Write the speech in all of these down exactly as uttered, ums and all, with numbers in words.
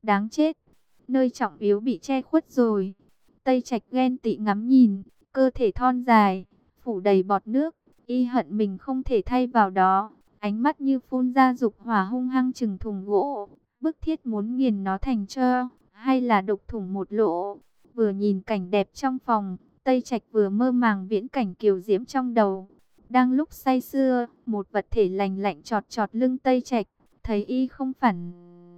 Đáng chết, nơi trọng yếu bị che khuất rồi. Tây Trạch ghen tị ngắm nhìn, cơ thể thon dài, phủ đầy bọt nước, y hận mình không thể thay vào đó. Ánh mắt như phun ra dục hỏa hung hăng chừng thùng gỗ, bức thiết muốn nghiền nó thành tro, hay là đục thủng một lỗ. Vừa nhìn cảnh đẹp trong phòng, Tây Trạch vừa mơ màng viễn cảnh kiều diễm trong đầu. Đang lúc say sưa, một vật thể lành lạnh chọt chọt lưng Tây Trạch, thấy y không phản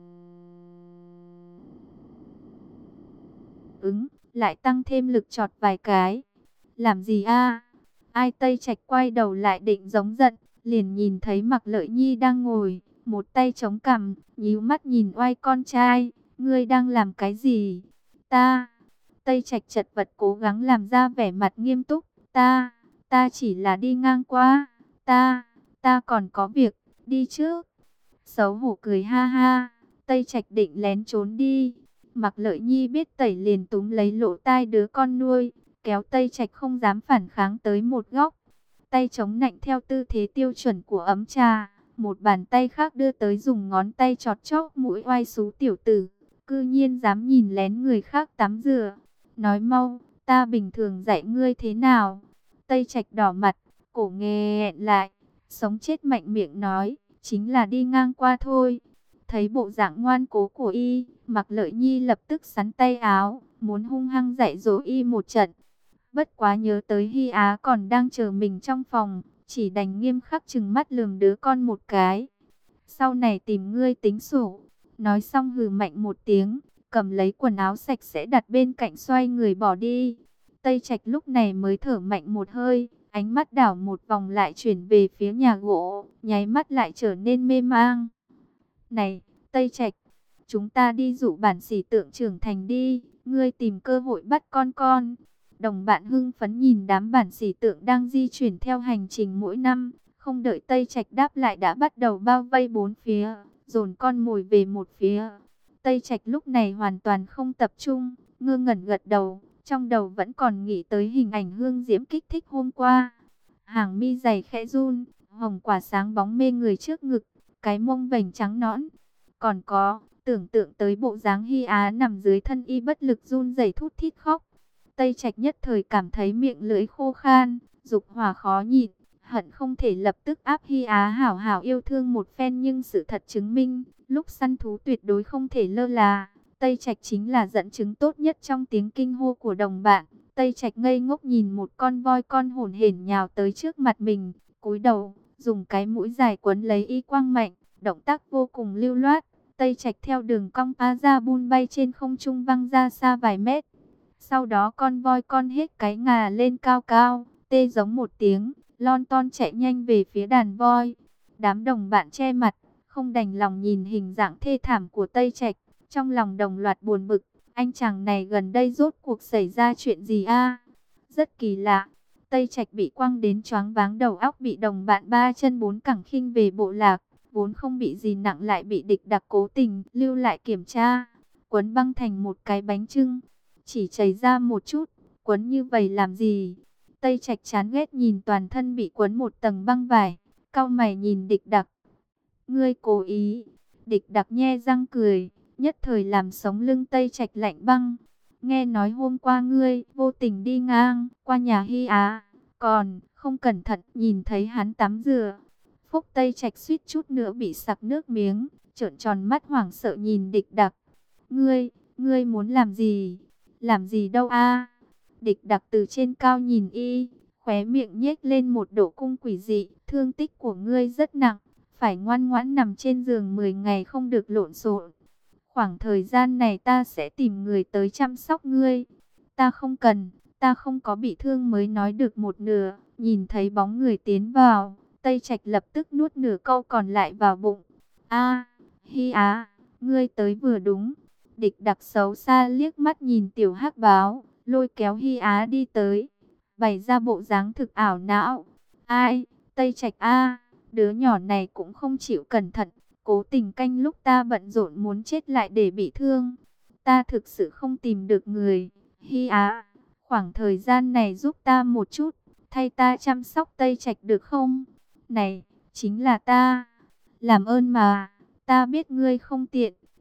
ứng, lại tăng thêm lực chọt vài cái. Làm gì a? Ai? Tây Trạch quay đầu lại định giống giận, liền nhìn thấy Mạc Lợi Nhi đang ngồi, một tay chống cằm, nhíu mắt nhìn oai con trai. Ngươi đang làm cái gì? Ta. Tây Trạch chật vật cố gắng làm ra vẻ mặt nghiêm túc. Ta, ta chỉ là đi ngang qua. Ta, ta còn có việc, đi trước. Xấu hổ cười ha ha. Tây Trạch định lén trốn đi. Mạc Lợi Nhi biết tẩy liền túm lấy lỗ tai đứa con nuôi, kéo Tây Trạch không dám phản kháng tới một góc. Tay chống nạnh theo tư thế tiêu chuẩn của ấm trà, một bàn tay khác đưa tới dùng ngón tay chọt chóc mũi oai xú tiểu tử, cư nhiên dám nhìn lén người khác tắm rửa. Nói mau, ta bình thường dạy ngươi thế nào? Tây Trạch đỏ mặt, cổ nghẹn lại, sống chết mạnh miệng nói, chính là đi ngang qua thôi. Thấy bộ dạng ngoan cố của y, Mạc Lợi Nhi lập tức xắn tay áo, muốn hung hăng dạy dỗ y một trận. Bất quá nhớ tới Hy Á còn đang chờ mình trong phòng, chỉ đành nghiêm khắc trừng mắt lườm đứa con một cái. Sau này tìm ngươi tính sổ. Nói xong hừ mạnh một tiếng, cầm lấy quần áo sạch sẽ đặt bên cạnh xoay người bỏ đi. Tây Trạch lúc này mới thở mạnh một hơi, ánh mắt đảo một vòng lại chuyển về phía nhà gỗ, nháy mắt lại trở nên mê mang. Này, Tây Trạch, chúng ta đi dụ bản xỉ tượng trưởng thành đi, ngươi tìm cơ hội bắt con con. Đồng bạn hưng phấn nhìn đám bản xỉ tượng đang di chuyển theo hành trình mỗi năm, không đợi Tây Trạch đáp lại đã bắt đầu bao vây bốn phía, dồn con mồi về một phía. Tây Trạch lúc này hoàn toàn không tập trung, ngơ ngẩn gật đầu, trong đầu vẫn còn nghĩ tới hình ảnh hương diễm kích thích hôm qua. Hàng mi dày khẽ run, hồng quả sáng bóng mê người trước ngực, cái mông vành trắng nõn. Còn có, tưởng tượng tới bộ dáng Hy Á nằm dưới thân y bất lực run rẩy thút thít khóc. Tây Trạch nhất thời cảm thấy miệng lưỡi khô khan, dục hỏa khó nhịn, hận không thể lập tức áp Hy Á hảo hảo yêu thương một phen, nhưng sự thật chứng minh, lúc săn thú tuyệt đối không thể lơ là. Tây Trạch chính là dẫn chứng tốt nhất trong tiếng kinh hô của đồng bạn. Tây Trạch ngây ngốc nhìn một con voi con hổn hển nhào tới trước mặt mình, cúi đầu, dùng cái mũi dài quấn lấy y quang mạnh, động tác vô cùng lưu loát. Tây Trạch theo đường cong pa ra bun bay trên không trung văng ra xa vài mét. Sau đó con voi con hết cái ngà lên cao cao, tê giống một tiếng, lon ton chạy nhanh về phía đàn voi. Đám đồng bạn che mặt, không đành lòng nhìn hình dạng thê thảm của Tây Trạch, trong lòng đồng loạt buồn bực. Anh chàng này gần đây rốt cuộc xảy ra chuyện gì a? Rất kỳ lạ. Tây Trạch bị quăng đến choáng váng đầu óc, bị đồng bạn ba chân bốn cẳng khinh về bộ lạc, vốn không bị gì nặng lại bị địch đặc cố tình lưu lại kiểm tra, quấn băng thành một cái bánh chưng, chỉ chảy ra một chút, quấn như vậy làm gì? Tây Trạch chán ghét nhìn toàn thân bị quấn một tầng băng vải, cau mày nhìn địch đặc. Ngươi cố ý? Địch đặc nhe răng cười, nhất thời làm sống lưng Tây Trạch lạnh băng. Nghe nói hôm qua ngươi vô tình đi ngang qua nhà Hy Á, còn không cẩn thận nhìn thấy hắn tắm rửa. Phúc Tây Trạch suýt chút nữa bị sặc nước miếng, trợn tròn mắt hoảng sợ nhìn địch đặc. Ngươi, ngươi muốn làm gì? Làm gì đâu a? Địch đặc từ trên cao nhìn y, khóe miệng nhếch lên một độ cung quỷ dị. Thương tích của ngươi rất nặng, phải ngoan ngoãn nằm trên giường mười ngày không được lộn xộn. Khoảng thời gian này ta sẽ tìm người tới chăm sóc ngươi. Ta không cần, ta không có bị thương. Mới nói được một nửa, nhìn thấy bóng người tiến vào, Tây Trạch lập tức nuốt nửa câu còn lại vào bụng. A, Hy Á, ngươi tới vừa đúng. Địch đặc xấu xa liếc mắt nhìn tiểu hắc báo, lôi kéo Hy Á đi tới, bày ra bộ dáng thực ảo não. Ai, Tây Trạch a, đứa nhỏ này cũng không chịu cẩn thận, cố tình canh lúc ta bận rộn muốn chết lại để bị thương. Ta thực sự không tìm được người. Hy Á, khoảng thời gian này giúp ta một chút, thay ta chăm sóc Tây Trạch được không? Này, chính là ta. Làm ơn mà, ta biết ngươi không tiện,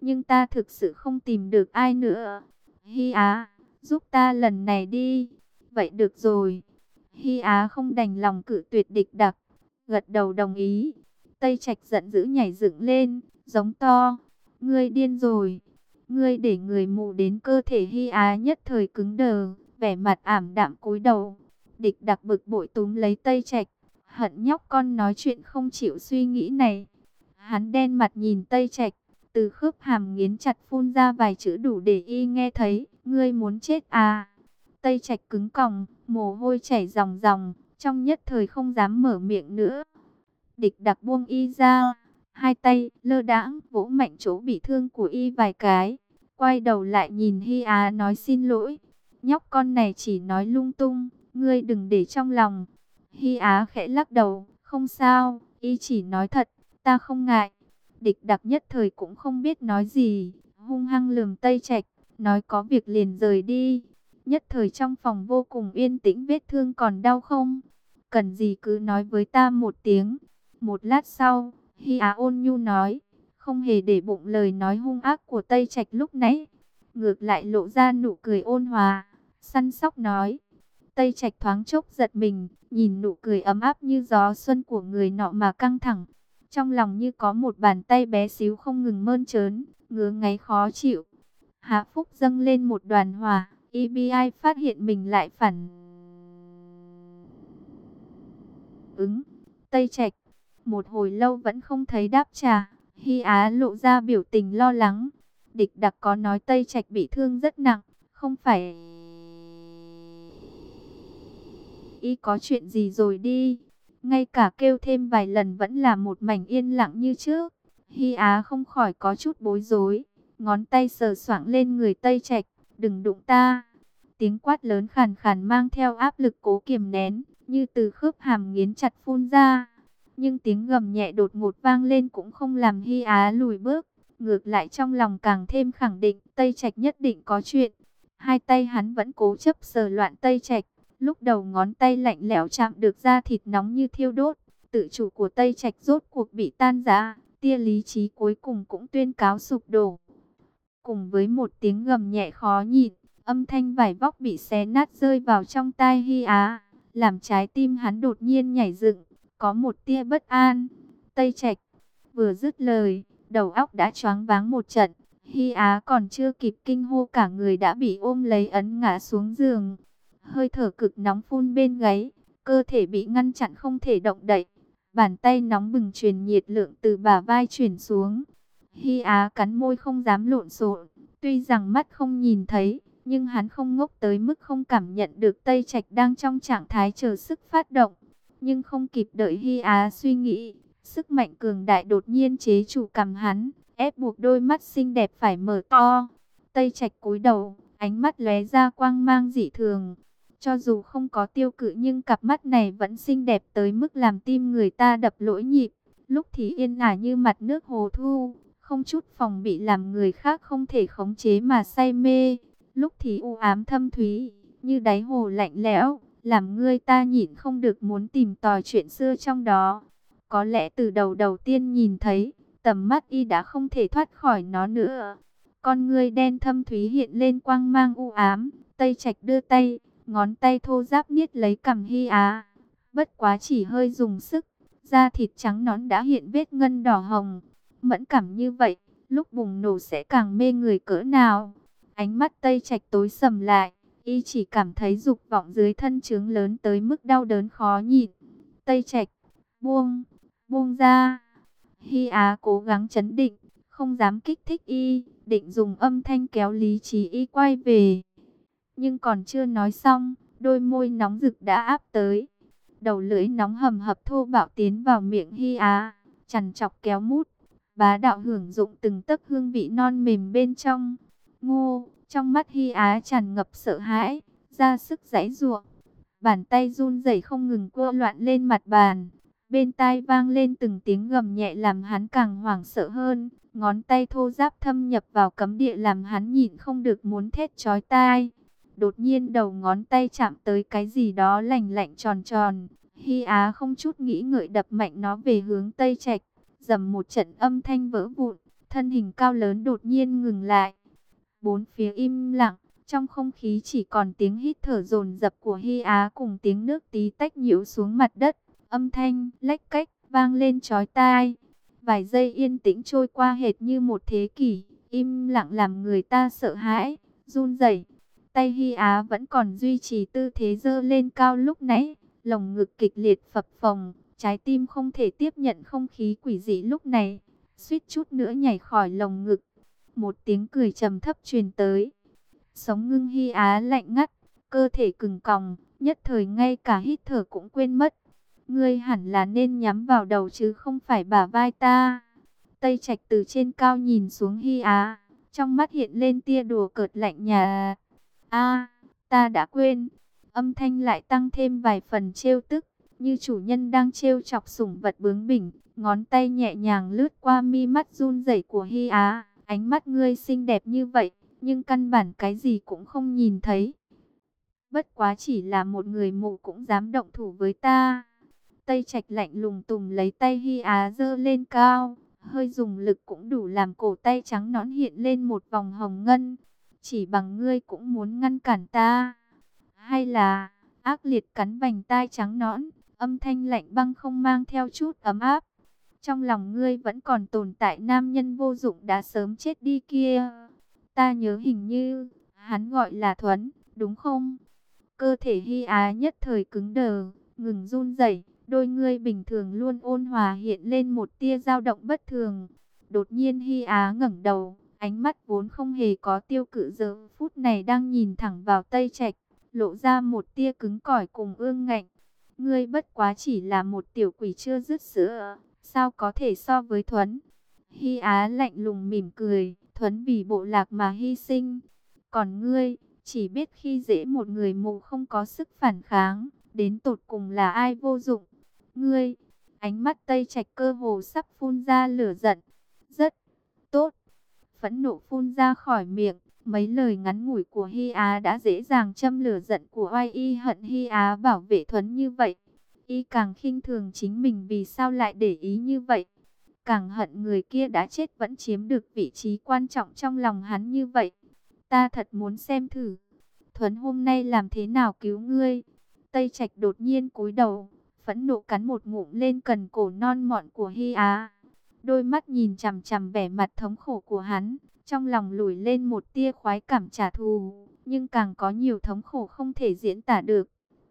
nhưng ta thực sự không tìm được ai nữa. Hi Á, giúp ta lần này đi. Vậy được rồi. Hi Á không đành lòng cự tuyệt Địch Đặc, gật đầu đồng ý. Tây Trạch giận dữ nhảy dựng lên, giống to: ngươi điên rồi, ngươi để người mù đến. Cơ thể Hi Á nhất thời cứng đờ, vẻ mặt ảm đạm cúi đầu. Địch Đặc bực bội túm lấy Tây Trạch, hận nhóc con nói chuyện không chịu suy nghĩ này. Hắn đen mặt nhìn Tây Trạch, từ khớp hàm nghiến chặt phun ra vài chữ đủ để y nghe thấy: ngươi muốn chết à? Tây Trạch cứng còng, mồ hôi chảy ròng ròng, trong nhất thời không dám mở miệng nữa. Địch Đặc buông y ra, hai tay lơ đãng vỗ mạnh chỗ bị thương của y vài cái, quay đầu lại nhìn Hi Á nói: xin lỗi, nhóc con này chỉ nói lung tung, ngươi đừng để trong lòng. Hi Á khẽ lắc đầu: không sao, y chỉ nói thật, ta không ngại. Địch Đặc nhất thời cũng không biết nói gì, hung hăng lườm Tây Trạch, nói có việc liền rời đi. Nhất thời trong phòng vô cùng yên tĩnh. Vết thương còn đau không? Cần gì cứ nói với ta một tiếng. Một lát sau, Hi Á ôn nhu nói, không hề để bụng lời nói hung ác của Tây Trạch lúc nãy, ngược lại lộ ra nụ cười ôn hòa, săn sóc nói. Tây Trạch thoáng chốc giật mình, nhìn nụ cười ấm áp như gió xuân của người nọ mà căng thẳng. Trong lòng như có một bàn tay bé xíu không ngừng mơn trớn, ngứa ngáy khó chịu. Hạ Phúc dâng lên một đoàn hỏa, e bê i phát hiện mình lại phản ứng. Tây Trạch một hồi lâu vẫn không thấy đáp trả, Hi Á lộ ra biểu tình lo lắng. Địch Đặc có nói Tây Trạch bị thương rất nặng, không phải y có chuyện gì rồi đi. Ngay cả kêu thêm vài lần vẫn là một mảnh yên lặng như trước. Hi Á không khỏi có chút bối rối, ngón tay sờ soạng lên người Tây Trạch. Đừng đụng ta. Tiếng quát lớn khàn khàn mang theo áp lực cố kiềm nén, như từ khớp hàm nghiến chặt phun ra. Nhưng tiếng gầm nhẹ đột ngột vang lên cũng không làm Hi Á lùi bước. Ngược lại trong lòng càng thêm khẳng định Tây Trạch nhất định có chuyện. Hai tay hắn vẫn cố chấp sờ loạn Tây Trạch. Lúc đầu ngón tay lạnh lẽo chạm được da thịt nóng như thiêu đốt. Tự chủ của Tây Trạch rốt cuộc bị tan rã. Tia lý trí cuối cùng cũng tuyên cáo sụp đổ. Cùng với một tiếng gầm nhẹ khó nhịn, âm thanh vải vóc bị xé nát rơi vào trong tai Hi Á, làm trái tim hắn đột nhiên nhảy dựng, có một tia bất an. Tây Trạch vừa dứt lời, đầu óc đã choáng váng một trận. Hi Á còn chưa kịp kinh hô, cả người đã bị ôm lấy ấn ngã xuống giường. Hơi thở cực nóng phun bên gáy, cơ thể bị ngăn chặn không thể động đậy. Bàn tay nóng bừng truyền nhiệt lượng từ bả vai chuyển xuống. Hi Á cắn môi không dám lộn xộn. Tuy rằng mắt không nhìn thấy, nhưng hắn không ngốc tới mức không cảm nhận được Tây Trạch đang trong trạng thái chờ sức phát động. Nhưng không kịp đợi Hi Á suy nghĩ, sức mạnh cường đại đột nhiên chế chủ cầm hắn, ép buộc đôi mắt xinh đẹp phải mở to. Tây Trạch cúi đầu, ánh mắt lóe ra quang mang dị thường. Cho dù không có tiêu cự nhưng cặp mắt này vẫn xinh đẹp tới mức làm tim người ta đập lỗi nhịp. Lúc thì yên ả như mặt nước hồ thu, không chút phòng bị làm người khác không thể khống chế mà say mê. Lúc thì u ám thâm thúy, như đáy hồ lạnh lẽo, làm người ta nhịn không được muốn tìm tòi chuyện xưa trong đó. Có lẽ từ đầu đầu tiên nhìn thấy, tầm mắt y đã không thể thoát khỏi nó nữa. Con ngươi đen thâm thúy hiện lên quang mang u ám. Tây Trạch đưa tay, ngón tay thô ráp niết lấy cằm Hi Á. Bất quá chỉ hơi dùng sức, da thịt trắng nõn đã hiện vết ngân đỏ hồng. Mẫn cảm như vậy, lúc bùng nổ sẽ càng mê người cỡ nào. Ánh mắt Tây Trạch tối sầm lại, y chỉ cảm thấy dục vọng dưới thân trướng lớn tới mức đau đớn khó nhịn. Tây Trạch, buông, buông ra. Hi Á cố gắng trấn định, không dám kích thích y, định dùng âm thanh kéo lý trí y quay về. Nhưng còn chưa nói xong, đôi môi nóng rực đã áp tới. Đầu lưỡi nóng hầm hập thô bạo tiến vào miệng Hi Á, chằn chọc kéo mút, bá đạo hưởng dụng từng tấc hương vị non mềm bên trong. Ngô, trong mắt Hi Á tràn ngập sợ hãi, ra sức giãy giụa. Bàn tay run rẩy không ngừng quơ loạn lên mặt bàn. Bên tai vang lên từng tiếng gầm nhẹ làm hắn càng hoảng sợ hơn. Ngón tay thô ráp thâm nhập vào cấm địa làm hắn nhịn không được muốn thét chói tai. Đột nhiên đầu ngón tay chạm tới cái gì đó lạnh lạnh tròn tròn. Hi Á không chút nghĩ ngợi đập mạnh nó về hướng Tây Trạch. Dầm một trận âm thanh vỡ vụn. thân hình cao lớn đột nhiên ngừng lại. Bốn phía im lặng, trong không khí chỉ còn tiếng hít thở dồn dập của Hy Á cùng tiếng nước tí tách nhiễu xuống mặt đất. Âm thanh lách cách vang lên chói tai. Vài giây yên tĩnh trôi qua hệt như một thế kỷ, im lặng làm người ta sợ hãi, run rẩy. Tay Hy Á vẫn còn duy trì tư thế giơ lên cao lúc nãy, lồng ngực kịch liệt phập phồng, trái tim không thể tiếp nhận không khí quỷ dị lúc này, suýt chút nữa nhảy khỏi lồng ngực. Một tiếng cười trầm thấp truyền tới. Sống ngưng Hy Á lạnh ngắt, cơ thể cứng còng, nhất thời ngay cả hít thở cũng quên mất. Ngươi hẳn là nên nhắm vào đầu chứ không phải bả vai ta. Tây Trạch từ trên cao nhìn xuống Hy Á, trong mắt hiện lên tia đùa cợt lạnh nhà. A, ta đã quên. Âm thanh lại tăng thêm vài phần trêu tức, như chủ nhân đang trêu chọc sủng vật bướng bỉnh. Ngón tay nhẹ nhàng lướt qua mi mắt run rẩy của Hy Á. Ánh mắt ngươi xinh đẹp như vậy, nhưng căn bản cái gì cũng không nhìn thấy. Bất quá chỉ là một người mù cũng dám động thủ với ta. Tây Trạch lạnh lùng tùng lấy tay Hy Á giơ lên cao, hơi dùng lực cũng đủ làm cổ tay trắng nõn hiện lên một vòng hồng ngân. Chỉ bằng ngươi cũng muốn ngăn cản ta? Hay là ác liệt cắn vành tai trắng nõn, âm thanh lạnh băng không mang theo chút ấm áp. Trong lòng ngươi vẫn còn tồn tại nam nhân vô dụng đã sớm chết đi kia. Ta nhớ hình như hắn gọi là Thuấn, đúng không? Cơ thể Hy Á nhất thời cứng đờ, ngừng run rẩy. Đôi ngươi bình thường luôn ôn hòa hiện lên một tia dao động bất thường. Đột nhiên Hy Á ngẩng đầu, ánh mắt vốn không hề có tiêu cự giờ phút này đang nhìn thẳng vào Tây Trạch, lộ ra một tia cứng cỏi cùng ương ngạnh. Ngươi bất quá chỉ là một tiểu quỷ chưa dứt sữa, sao có thể so với Thuấn? Hy Á lạnh lùng mỉm cười, Thuấn vì bộ lạc mà hy sinh. Còn ngươi, chỉ biết khi dễ một người mù không có sức phản kháng, đến tột cùng là ai vô dụng. Ngươi, ánh mắt Tây Trạch cơ hồ sắp phun ra lửa giận. Rất tốt. Phẫn nộ phun ra khỏi miệng, mấy lời ngắn ngủi của Hy Á đã dễ dàng châm lửa giận của oai y hận Hy Á bảo vệ Thuấn như vậy. Y càng khinh thường chính mình vì sao lại để ý như vậy. Càng hận người kia đã chết vẫn chiếm được vị trí quan trọng trong lòng hắn như vậy. Ta thật muốn xem thử, Thuấn hôm nay làm thế nào cứu ngươi. Tây Trạch đột nhiên cúi đầu, phẫn nộ cắn một ngụm lên cần cổ non mọn của Hy Á. Đôi mắt nhìn chằm chằm vẻ mặt thống khổ của hắn, trong lòng lủi lên một tia khoái cảm trả thù, nhưng càng có nhiều thống khổ không thể diễn tả được.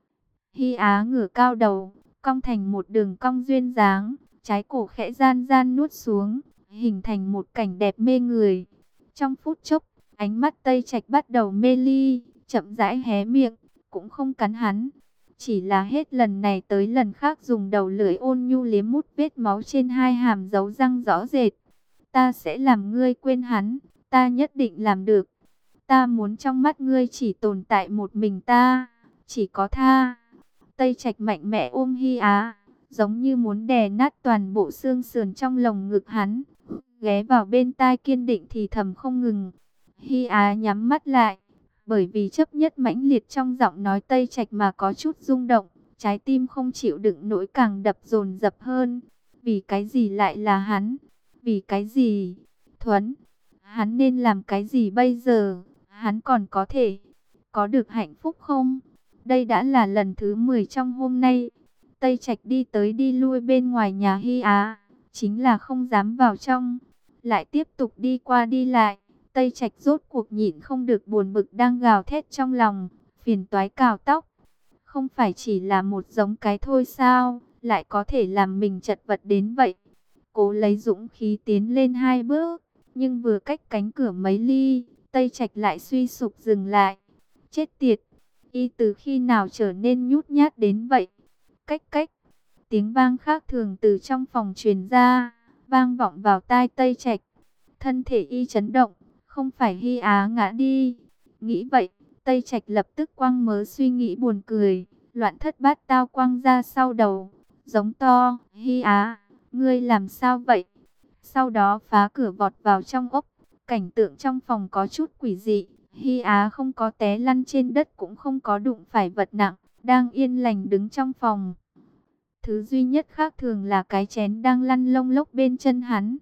Hy Á ngửa cao đầu, cong thành một đường cong duyên dáng, trái cổ khẽ gian gian nuốt xuống, hình thành một cảnh đẹp mê người. Trong phút chốc, ánh mắt Tây Trạch bắt đầu mê ly, chậm rãi hé miệng, cũng không cắn hắn. Chỉ là hết lần này tới lần khác dùng đầu lưỡi ôn nhu liếm mút vết máu trên hai hàm dấu răng rõ rệt. Ta sẽ làm ngươi quên hắn, ta nhất định làm được. Ta muốn trong mắt ngươi chỉ tồn tại một mình ta, chỉ có tha. Tây Trạch mạnh mẽ ôm Hy Á, giống như muốn đè nát toàn bộ xương sườn trong lồng ngực hắn. Ghé vào bên tai kiên định thì thầm không ngừng. Hy Á nhắm mắt lại, bởi vì chấp nhất mãnh liệt trong giọng nói Tây Trạch mà có chút rung động, trái tim không chịu đựng nổi càng đập dồn dập hơn. Vì cái gì lại là hắn? Vì cái gì? Thuấn, hắn nên làm cái gì bây giờ? Hắn còn có thể có được hạnh phúc không? Đây đã là lần thứ mười trong hôm nay. Tây Trạch đi tới đi lui bên ngoài nhà Hy Á, chính là không dám vào trong. Lại tiếp tục đi qua đi lại. Tây Trạch rốt cuộc nhịn không được buồn bực đang gào thét trong lòng, phiền toái cào tóc. Không phải chỉ là một giống cái thôi sao, lại có thể làm mình chật vật đến vậy. Cố lấy dũng khí tiến lên hai bước, nhưng vừa cách cánh cửa mấy ly, Tây Trạch lại suy sụp dừng lại. Chết tiệt, y từ khi nào trở nên nhút nhát đến vậy? Cách cách, tiếng vang khác thường từ trong phòng truyền ra, vang vọng vào tai Tây Trạch. Thân thể y chấn động, không phải Hy Á ngã đi. Nghĩ vậy, Tây Trạch lập tức quăng mớ suy nghĩ buồn cười, loạn thất bát tao quăng ra sau đầu, giống to, Hy Á, ngươi làm sao vậy? Sau đó phá cửa vọt vào trong ốc, cảnh tượng trong phòng có chút quỷ dị. Hy Á không có té lăn trên đất cũng không có đụng phải vật nặng, đang yên lành đứng trong phòng. Thứ duy nhất khác thường là cái chén đang lăn lông lốc bên chân hắn.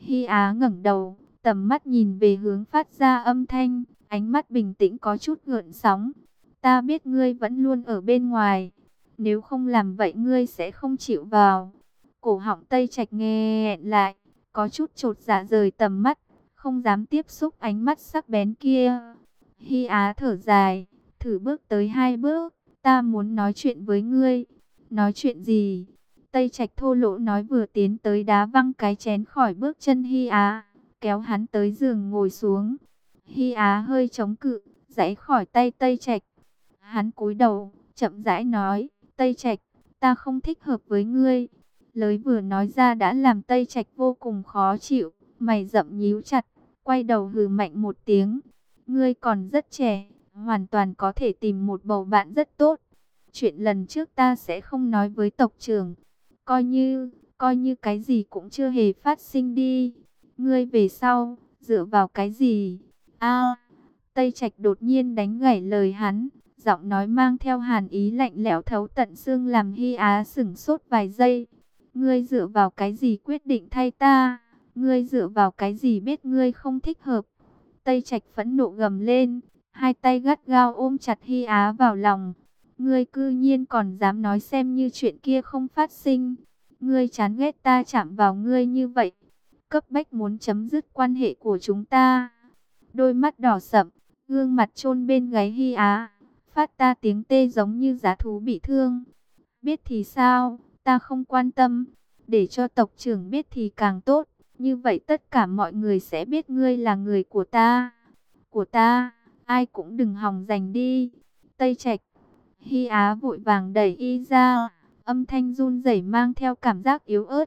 Hy Á ngẩng đầu, tầm mắt nhìn về hướng phát ra âm thanh, ánh mắt bình tĩnh có chút gợn sóng. Ta biết ngươi vẫn luôn ở bên ngoài, nếu không làm vậy ngươi sẽ không chịu vào. Cổ họng Tây Trạch nghẹn lại, có chút chột dạ rời tầm mắt, không dám tiếp xúc ánh mắt sắc bén kia. Hy Á thở dài, thử bước tới hai bước, ta muốn nói chuyện với ngươi. Nói chuyện gì? Tây Trạch thô lỗ nói, vừa tiến tới đá văng cái chén khỏi bước chân Hy Á, kéo hắn tới giường ngồi xuống. Hy Á hơi chống cự, giãy khỏi tay Tây Trạch. Hắn cúi đầu, chậm rãi nói, Tây Trạch, ta không thích hợp với ngươi. Lời vừa nói ra đã làm Tây Trạch vô cùng khó chịu, mày rậm nhíu chặt, quay đầu hừ mạnh một tiếng. Ngươi còn rất trẻ, hoàn toàn có thể tìm một bầu bạn rất tốt. Chuyện lần trước ta sẽ không nói với tộc trưởng. Coi như, coi như cái gì cũng chưa hề phát sinh đi. Ngươi về sau, dựa vào cái gì? A, Tây Trạch đột nhiên đánh gãy lời hắn, giọng nói mang theo hàn ý lạnh lẽo thấu tận xương, làm Hy Á sửng sốt vài giây. Ngươi dựa vào cái gì quyết định thay ta? Ngươi dựa vào cái gì biết ngươi không thích hợp? Tây Trạch phẫn nộ gầm lên, hai tay gắt gao ôm chặt Hy Á vào lòng. Ngươi cư nhiên còn dám nói xem như chuyện kia không phát sinh. Ngươi chán ghét ta chạm vào ngươi như vậy, cấp bách muốn chấm dứt quan hệ của chúng ta. Đôi mắt đỏ sậm, gương mặt chôn bên gáy Hy Á, phát ta tiếng tê giống như dã thú bị thương. Biết thì sao, ta không quan tâm. Để cho tộc trưởng biết thì càng tốt. Như vậy tất cả mọi người sẽ biết ngươi là người của ta. Của ta, ai cũng đừng hòng giành đi. Tây Trạch. Hy Á vội vàng đẩy y ra, âm thanh run rẩy mang theo cảm giác yếu ớt.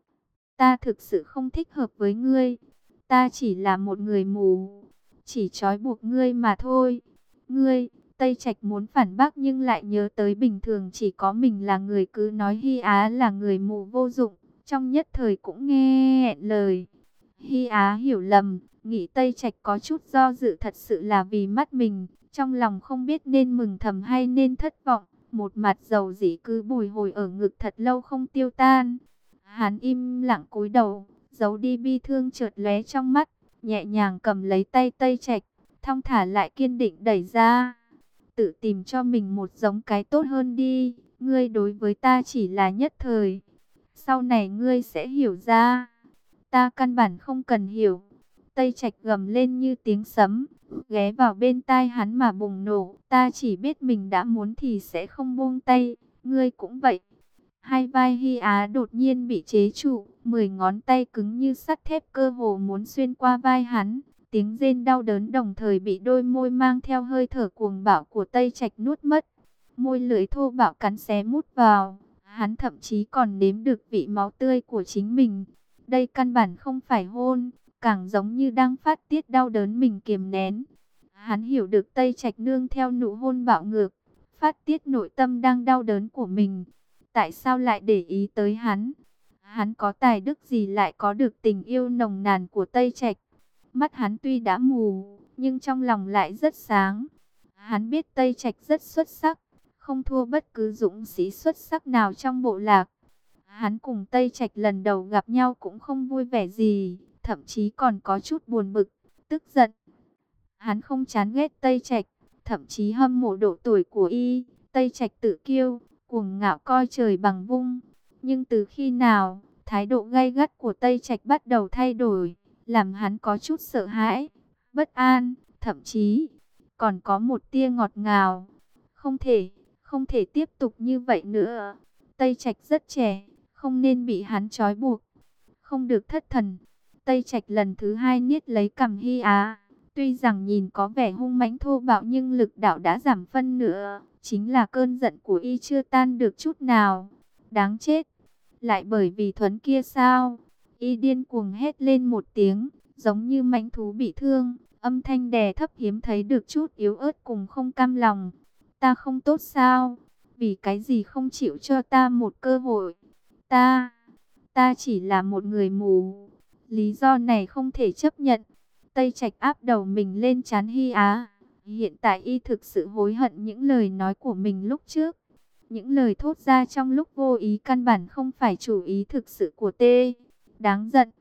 Ta thực sự không thích hợp với ngươi. Ta chỉ là một người mù, chỉ trói buộc ngươi mà thôi. Ngươi, Tây Trạch muốn phản bác nhưng lại nhớ tới bình thường chỉ có mình là người, cứ nói Hy Á là người mù vô dụng, trong nhất thời cũng nghe nghẹn lời. Hy Á hiểu lầm, nghĩ Tây Trạch có chút do dự thật sự là vì mắt mình, trong lòng không biết nên mừng thầm hay nên thất vọng. Một mặt dầu dĩ cứ bùi hồi ở ngực thật lâu không tiêu tan. Hắn im lặng cúi đầu, giấu đi bi thương chợt lóe trong mắt, nhẹ nhàng cầm lấy tay Tây Trạch, thong thả lại kiên định đẩy ra. Tự tìm cho mình một giống cái tốt hơn đi, ngươi đối với ta chỉ là nhất thời. Sau này ngươi sẽ hiểu ra, ta căn bản không cần hiểu. Tây Trạch gầm lên như tiếng sấm, ghé vào bên tai hắn mà bùng nổ. Ta chỉ biết mình đã muốn thì sẽ không buông tay, ngươi cũng vậy. Hai vai Hy Á đột nhiên bị chế trụ, mười ngón tay cứng như sắt thép cơ hồ muốn xuyên qua vai hắn. Tiếng rên đau đớn đồng thời bị đôi môi mang theo hơi thở cuồng bạo của Tây Trạch nuốt mất. Môi lưỡi thô bạo cắn xé mút vào, hắn thậm chí còn nếm được vị máu tươi của chính mình. Đây căn bản không phải hôn, càng giống như đang phát tiết đau đớn mình kiềm nén. Hắn hiểu được Tây Trạch nương theo nụ hôn bạo ngược, phát tiết nội tâm đang đau đớn của mình. Tại sao lại để ý tới hắn? Hắn có tài đức gì lại có được tình yêu nồng nàn của Tây Trạch? Mắt hắn tuy đã mù, nhưng trong lòng lại rất sáng. Hắn biết Tây Trạch rất xuất sắc, không thua bất cứ dũng sĩ xuất sắc nào trong bộ lạc. Hắn cùng Tây Trạch lần đầu gặp nhau cũng không vui vẻ gì, thậm chí còn có chút buồn bực, tức giận. Hắn không chán ghét Tây Trạch, thậm chí hâm mộ độ tuổi của y. Tây Trạch tự kiêu, cuồng ngạo coi trời bằng vung. Nhưng từ khi nào, thái độ gay gắt của Tây Trạch bắt đầu thay đổi, làm hắn có chút sợ hãi, bất an, thậm chí còn có một tia ngọt ngào. Không thể, không thể tiếp tục như vậy nữa. Tây Trạch rất trẻ, không nên bị hắn trói buộc. Không được thất thần. Tây Trạch lần thứ hai niết lấy cằm Hy Á. Tuy rằng nhìn có vẻ hung mãnh thô bạo nhưng lực đạo đã giảm phân nửa. Chính là cơn giận của y chưa tan được chút nào. Đáng chết. Lại bởi vì Thuấn kia sao? Y điên cuồng hét lên một tiếng, giống như mãnh thú bị thương. Âm thanh đè thấp hiếm thấy được chút yếu ớt cùng không cam lòng. Ta không tốt sao? Vì cái gì không chịu cho ta một cơ hội? Ta, ta chỉ là một người mù. Lý do này không thể chấp nhận. Tây Trạch áp đầu mình lên trán Hy Á. Hiện tại y thực sự hối hận những lời nói của mình lúc trước. Những lời thốt ra trong lúc vô ý căn bản không phải chủ ý thực sự của T. Đáng giận.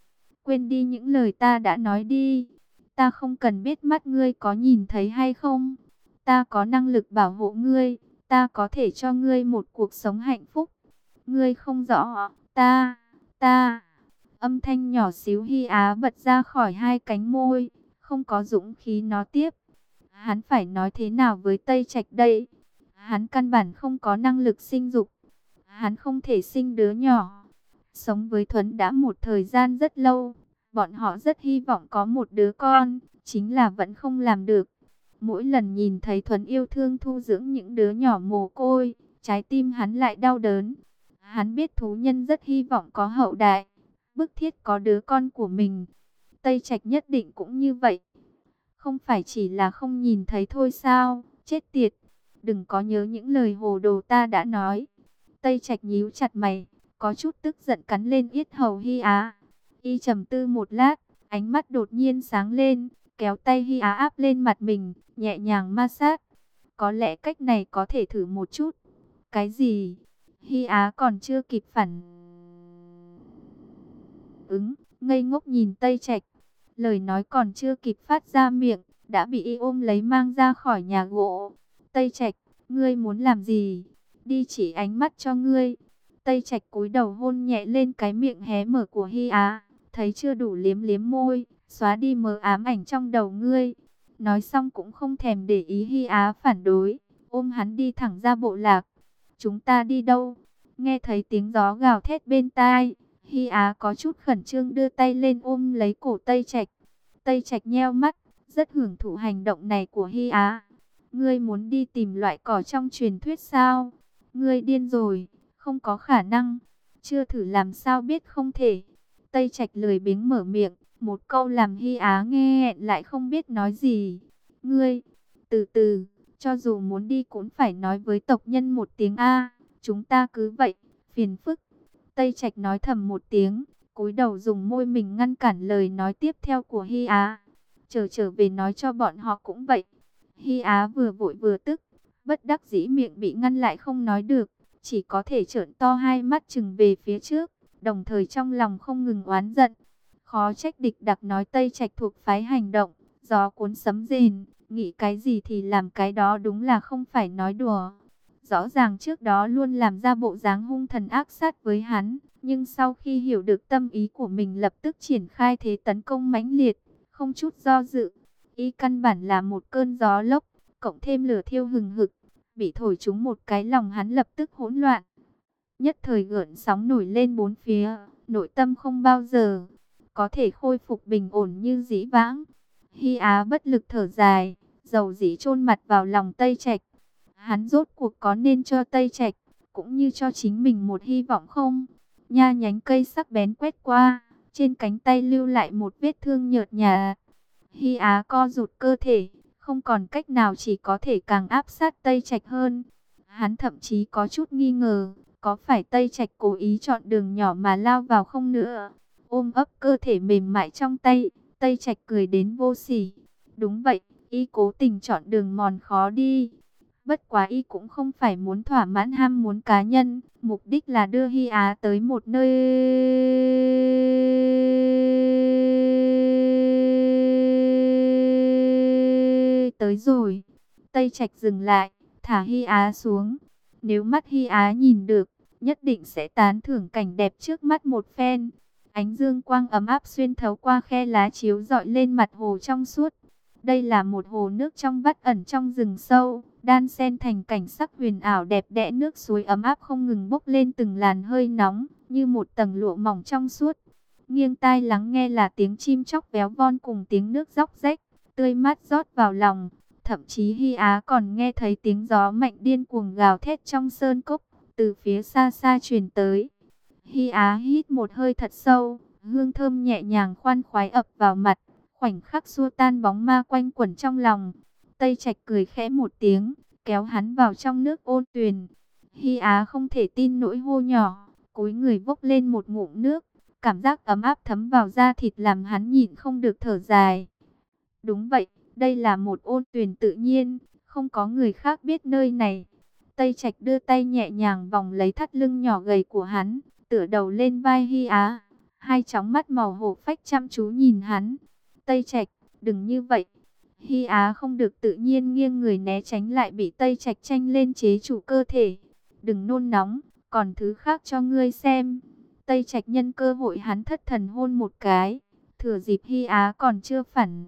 quên đi những lời ta đã nói đi. Ta không cần biết mắt ngươi có nhìn thấy hay không. Ta có năng lực bảo hộ ngươi. Ta có thể cho ngươi một cuộc sống hạnh phúc. Ngươi không rõ, ta, ta. Âm thanh nhỏ xíu Hy Á bật ra khỏi hai cánh môi, không có dũng khí nói tiếp. Hắn phải nói thế nào với Tây Trạch đây? Hắn căn bản không có năng lực sinh dục. Hắn không thể sinh đứa nhỏ. Sống với Thuấn đã một thời gian rất lâu. Bọn họ rất hy vọng có một đứa con, chính là vẫn không làm được. Mỗi lần nhìn thấy Thuấn yêu thương thu dưỡng những đứa nhỏ mồ côi, trái tim hắn lại đau đớn. Hắn biết thú nhân rất hy vọng có hậu đại, bức thiết có đứa con của mình. Tây Trạch nhất định cũng như vậy. Không phải chỉ là không nhìn thấy thôi sao? Chết tiệt, đừng có nhớ những lời hồ đồ ta đã nói. Tây Trạch nhíu chặt mày, có chút tức giận cắn lên yết hầu Hy Á. Y trầm tư một lát, ánh mắt đột nhiên sáng lên, kéo tay Hy Á áp lên mặt mình, nhẹ nhàng ma sát. Có lẽ cách này có thể thử một chút. Cái gì? Hy Á còn chưa kịp phản ứng, ngây ngốc nhìn Tây Trạch. Lời nói còn chưa kịp phát ra miệng, đã bị y ôm lấy mang ra khỏi nhà gỗ. Tây Trạch, ngươi muốn làm gì? Đi chỉ ánh mắt cho ngươi. Tây Trạch cúi đầu hôn nhẹ lên cái miệng hé mở của Hy Á. Thấy chưa đủ liếm liếm môi, xóa đi mờ ám ảnh trong đầu ngươi. Nói xong cũng không thèm để ý Hy Á phản đối, ôm hắn đi thẳng ra bộ lạc. Chúng ta đi đâu? Nghe thấy tiếng gió gào thét bên tai, Hy Á có chút khẩn trương đưa tay lên ôm lấy cổ Tây Trạch. Tây Trạch nheo mắt, rất hưởng thụ hành động này của Hy Á. Ngươi muốn đi tìm loại cỏ trong truyền thuyết sao? Ngươi điên rồi, không có khả năng. Chưa thử làm sao biết không thể. Tây Trạch lười biếng mở miệng, một câu làm Hy Á nghe lại không biết nói gì. Ngươi, từ từ, cho dù muốn đi cũng phải nói với tộc nhân một tiếng A. Chúng ta cứ vậy, phiền phức. Tây Trạch nói thầm một tiếng, cúi đầu dùng môi mình ngăn cản lời nói tiếp theo của Hy Á. Trở trở về nói cho bọn họ cũng vậy. Hy Á vừa vội vừa tức, bất đắc dĩ miệng bị ngăn lại không nói được, chỉ có thể trợn to hai mắt chừng về phía trước, đồng thời trong lòng không ngừng oán giận. Khó trách địch đặc nói Tây Trạch thuộc phái hành động, gió cuốn sấm rền, nghĩ cái gì thì làm cái đó, đúng là không phải nói đùa. Rõ ràng trước đó luôn làm ra bộ dáng hung thần ác sát với hắn, nhưng sau khi hiểu được tâm ý của mình lập tức triển khai thế tấn công mãnh liệt, không chút do dự. Y căn bản là một cơn gió lốc, cộng thêm lửa thiêu hừng hực, bị thổi trúng một cái lòng hắn lập tức hỗn loạn. Nhất thời gợn sóng nổi lên bốn phía, nội tâm không bao giờ có thể khôi phục bình ổn như dĩ vãng. Hy Á bất lực thở dài, dầu dĩ chôn mặt vào lòng Tây Trạch. Hắn rốt cuộc có nên cho Tây Trạch, cũng như cho chính mình một hy vọng không? Nha nhánh cây sắc bén quét qua, trên cánh tay lưu lại một vết thương nhợt nhạt. Hy Á co rụt cơ thể, không còn cách nào chỉ có thể càng áp sát Tây Trạch hơn. Hắn thậm chí có chút nghi ngờ, có phải Tây Trạch cố ý chọn đường nhỏ mà lao vào không nữa. Ôm ấp cơ thể mềm mại trong tay, Tây Trạch cười đến vô sỉ. Đúng vậy, y cố tình chọn đường mòn khó đi. Bất quá y cũng không phải muốn thỏa mãn ham muốn cá nhân, mục đích là đưa Hy Á tới một nơi tới rồi. Tây Trạch dừng lại, thả Hy Á xuống. Nếu mắt Hy Á nhìn được, nhất định sẽ tán thưởng cảnh đẹp trước mắt một phen. Ánh dương quang ấm áp xuyên thấu qua khe lá chiếu rọi lên mặt hồ trong suốt. Đây là một hồ nước trong vắt ẩn trong rừng sâu, đan xen thành cảnh sắc huyền ảo đẹp đẽ, nước suối ấm áp không ngừng bốc lên từng làn hơi nóng, như một tầng lụa mỏng trong suốt. Nghiêng tai lắng nghe là tiếng chim chóc véo von cùng tiếng nước róc rách, tươi mát rót vào lòng. Thậm chí Hy Á còn nghe thấy tiếng gió mạnh điên cuồng gào thét trong sơn cốc, từ phía xa xa truyền tới. Hy Á hít một hơi thật sâu, hương thơm nhẹ nhàng khoan khoái ập vào mặt, khoảnh khắc xua tan bóng ma quanh quẩn trong lòng. Tây Trạch cười khẽ một tiếng, kéo hắn vào trong nước ôn tuyền. Hy Á không thể tin nỗi hô nhỏ, cúi người vốc lên một ngụm nước, cảm giác ấm áp thấm vào da thịt làm hắn nhịn không được thở dài. Đúng vậy, đây là một ôn tuyền tự nhiên, không có người khác biết nơi này. Tây Trạch đưa tay nhẹ nhàng vòng lấy thắt lưng nhỏ gầy của hắn, tựa đầu lên vai Hy Á. hai tròng mắt màu hổ phách chăm chú nhìn hắn. Tây Trạch, đừng như vậy. Hy Á không được tự nhiên nghiêng người né tránh, lại bị Tây Trạch tranh lên chế chủ cơ thể. Đừng nôn nóng, còn thứ khác cho ngươi xem. Tây Trạch nhân cơ hội hắn thất thần hôn một cái, thừa dịp Hy Á còn chưa phản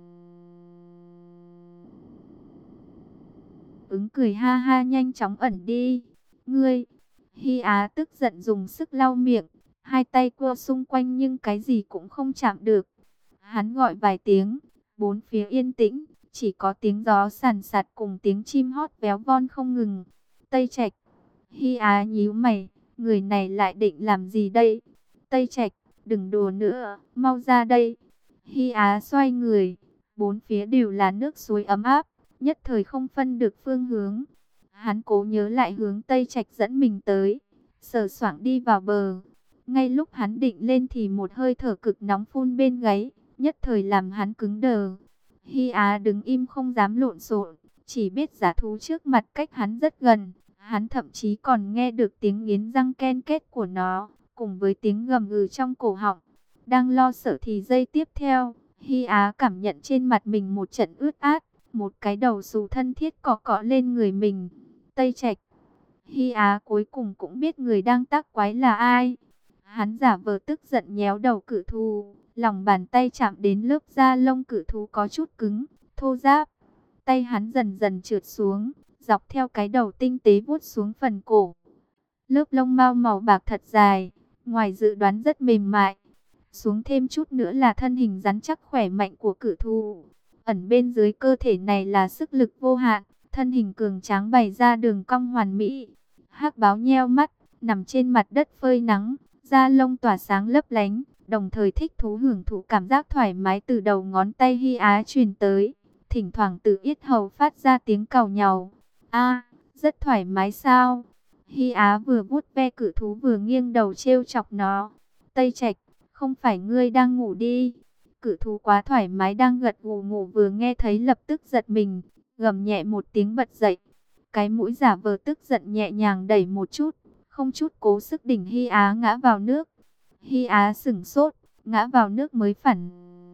ứng cười ha ha nhanh chóng ẩn đi. Ngươi, Hy Á tức giận dùng sức lau miệng, hai tay cua xung quanh nhưng cái gì cũng không chạm được. Hắn gọi vài tiếng, bốn phía yên tĩnh, chỉ có tiếng gió sàn sạt cùng tiếng chim hót véo von không ngừng. Tây Trạch, Hy Á nhíu mày, người này lại định làm gì đây? Tây Trạch, đừng đùa nữa, mau ra đây. Hy Á xoay người, bốn phía đều là nước suối ấm áp, nhất thời không phân được phương hướng. Hắn cố nhớ lại hướng Tây Trạch dẫn mình tới, sờ soạng đi vào bờ. Ngay lúc hắn định lên thì một hơi thở cực nóng phun bên gáy, nhất thời làm hắn cứng đờ. Hy Á đứng im không dám lộn xộn, chỉ biết dã thú trước mặt cách hắn rất gần. Hắn thậm chí còn nghe được tiếng nghiến răng ken két của nó, cùng với tiếng gầm gừ trong cổ họng. Đang lo sợ thì giây tiếp theo, Hy Á cảm nhận trên mặt mình một trận ướt át, một cái đầu xù thân thiết cọ cọ lên người mình. Tây Trạch, Hy Á cuối cùng cũng biết người đang tác quái là ai. Hắn giả vờ tức giận nhéo đầu cự thú, lòng bàn tay chạm đến lớp da lông cự thú có chút cứng, thô ráp. Tay hắn dần dần trượt xuống, dọc theo cái đầu tinh tế vuốt xuống phần cổ. Lớp lông mao màu bạc thật dài, ngoài dự đoán rất mềm mại. Xuống thêm chút nữa là thân hình rắn chắc khỏe mạnh của cự thú. Ẩn bên dưới cơ thể này là sức lực vô hạn, thân hình cường tráng bày ra đường cong hoàn mỹ. Hắc báo nheo mắt, nằm trên mặt đất phơi nắng, da lông tỏa sáng lấp lánh, đồng thời thích thú hưởng thụ cảm giác thoải mái từ đầu ngón tay Hy Á truyền tới. Thỉnh thoảng từ yết hầu phát ra tiếng càu nhàu. A, rất thoải mái sao? Hy Á vừa vuốt ve cự thú vừa nghiêng đầu trêu chọc nó. Tây Trạch, không phải ngươi đang ngủ đi? Cự thú quá thoải mái đang gật gù ngủ vừa nghe thấy lập tức giật mình, gầm nhẹ một tiếng bật dậy. Cái mũi giả vờ tức giận nhẹ nhàng đẩy một chút, không chút cố sức đỉnh Hy Á ngã vào nước. Hy Á sửng sốt, ngã vào nước mới phản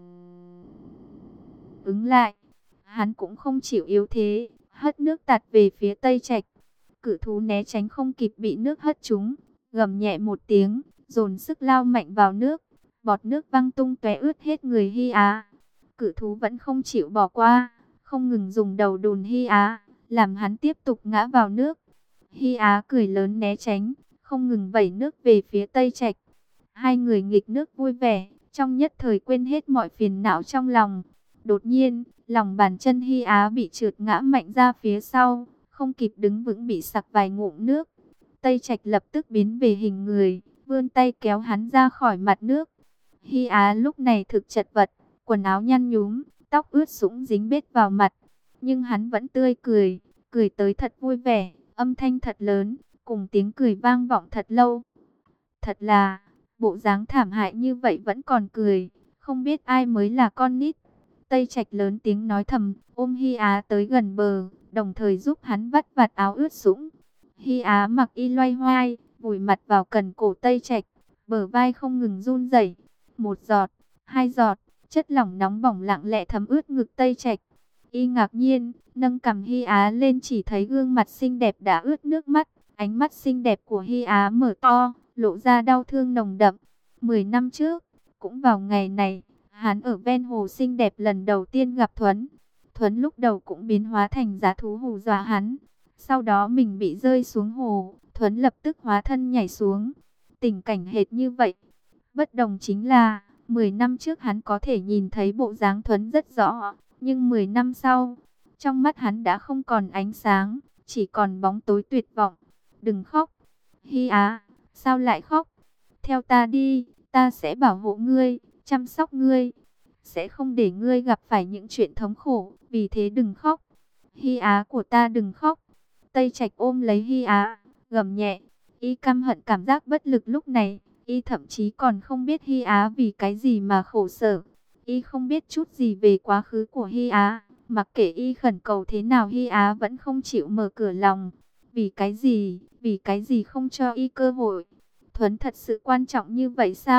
ứng lại. Hắn cũng không chịu yếu thế, hất nước tạt về phía Tây Trạch. Cự thú né tránh không kịp bị nước hất trúng, gầm nhẹ một tiếng, dồn sức lao mạnh vào nước. Bọt nước văng tung tóe ướt hết người Hy Á. Cự thú vẫn không chịu bỏ qua, không ngừng dùng đầu đùn Hy Á, làm hắn tiếp tục ngã vào nước. Hy Á cười lớn né tránh, không ngừng vẩy nước về phía Tây Trạch. Hai người nghịch nước vui vẻ, trong nhất thời quên hết mọi phiền não trong lòng. Đột nhiên, lòng bàn chân Hy Á bị trượt ngã mạnh ra phía sau, không kịp đứng vững bị sặc vài ngụm nước. Tây Trạch lập tức biến về hình người, vươn tay kéo hắn ra khỏi mặt nước. Hy Á lúc này thực chật vật, quần áo nhăn nhúm, tóc ướt sũng dính bết vào mặt. Nhưng hắn vẫn tươi cười, cười tới thật vui vẻ, âm thanh thật lớn, cùng tiếng cười vang vọng thật lâu. Thật là, bộ dáng thảm hại như vậy vẫn còn cười, không biết ai mới là con nít. Tây Trạch lớn tiếng nói thầm, ôm Hy Á tới gần bờ, đồng thời giúp hắn vắt vạt áo ướt sũng. Hy Á mặc y loay hoay, vùi mặt vào cần cổ Tây Trạch, bờ vai không ngừng run rẩy. Một giọt, hai giọt, chất lỏng nóng bỏng lặng lẽ thấm ướt ngực Tây Trạch. Y ngạc nhiên, nâng cằm Hy Á lên chỉ thấy gương mặt xinh đẹp đã ướt nước mắt. Ánh mắt xinh đẹp của Hy Á mở to, lộ ra đau thương nồng đậm. Mười năm trước, cũng vào ngày này, hắn ở ven hồ xinh đẹp lần đầu tiên gặp Thuấn. Thuấn lúc đầu cũng biến hóa thành dã thú hù dọa hắn. Sau đó mình bị rơi xuống hồ, Thuấn lập tức hóa thân nhảy xuống. Tình cảnh hệt như vậy. Bất đồng chính là, mười năm trước hắn có thể nhìn thấy bộ dáng Thuấn rất rõ. Nhưng mười năm sau, trong mắt hắn đã không còn ánh sáng, chỉ còn bóng tối tuyệt vọng. Đừng khóc. Hy Á, sao lại khóc? Theo ta đi, ta sẽ bảo hộ ngươi, chăm sóc ngươi. Sẽ không để ngươi gặp phải những chuyện thống khổ, vì thế đừng khóc. Hy Á của ta đừng khóc. Tây Trạch ôm lấy Hy Á, gầm nhẹ. Y căm hận cảm giác bất lực lúc này. Y thậm chí còn không biết Hy Á vì cái gì mà khổ sở. Y không biết chút gì về quá khứ của Hy Á. Mặc kệ Y khẩn cầu thế nào Hy Á vẫn không chịu mở cửa lòng. Vì cái gì? Vì cái gì không cho Y cơ hội? Thuấn thật sự quan trọng như vậy sao?